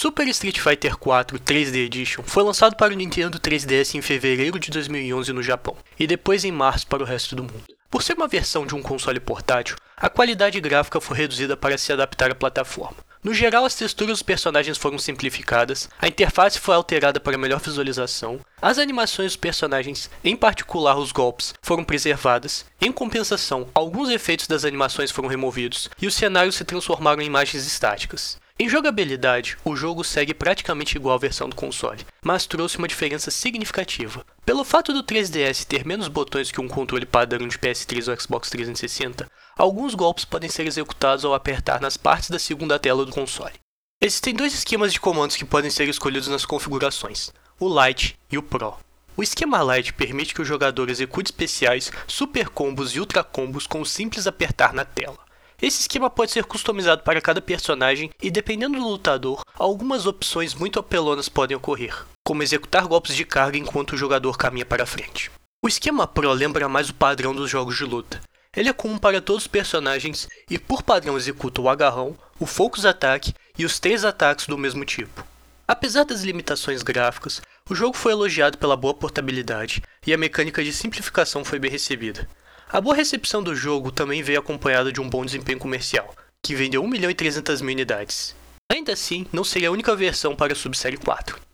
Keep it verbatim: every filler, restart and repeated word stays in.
Super Street Fighter quatro três D Edition foi lançado para o Nintendo três D S em fevereiro de dois mil e onze no Japão, e depois em março para o resto do mundo. Por ser uma versão de um console portátil, a qualidade gráfica foi reduzida para se adaptar à plataforma. No geral, as texturas dos personagens foram simplificadas, a interface foi alterada para melhor visualização, as animações dos personagens, em particular os golpes, foram preservadas, em compensação, alguns efeitos das animações foram removidos e os cenários se transformaram em imagens estáticas. Em jogabilidade, o jogo segue praticamente igual à versão do console, mas trouxe uma diferença significativa. Pelo fato do três D S ter menos botões que um controle padrão de P S três ou Xbox trezentos e sessenta, alguns golpes podem ser executados ao apertar nas partes da segunda tela do console. Existem dois esquemas de comandos que podem ser escolhidos nas configurações, o Lite e o Pro. O esquema Lite permite que o jogador execute especiais, super combos e ultra combos com o simples apertar na tela. Esse esquema pode ser customizado para cada personagem e, dependendo do lutador, algumas opções muito apelonas podem ocorrer, como executar golpes de carga enquanto o jogador caminha para frente. O esquema Pro lembra mais o padrão dos jogos de luta. Ele é comum para todos os personagens e, por padrão, executa o agarrão, o focus attack e os três ataques do mesmo tipo. Apesar das limitações gráficas, o jogo foi elogiado pela boa portabilidade e a mecânica de simplificação foi bem recebida. A boa recepção do jogo também veio acompanhada de um bom desempenho comercial, que vendeu um milhão e trezentas mil unidades. Ainda assim, não seria a única versão para a Subsérie quatro.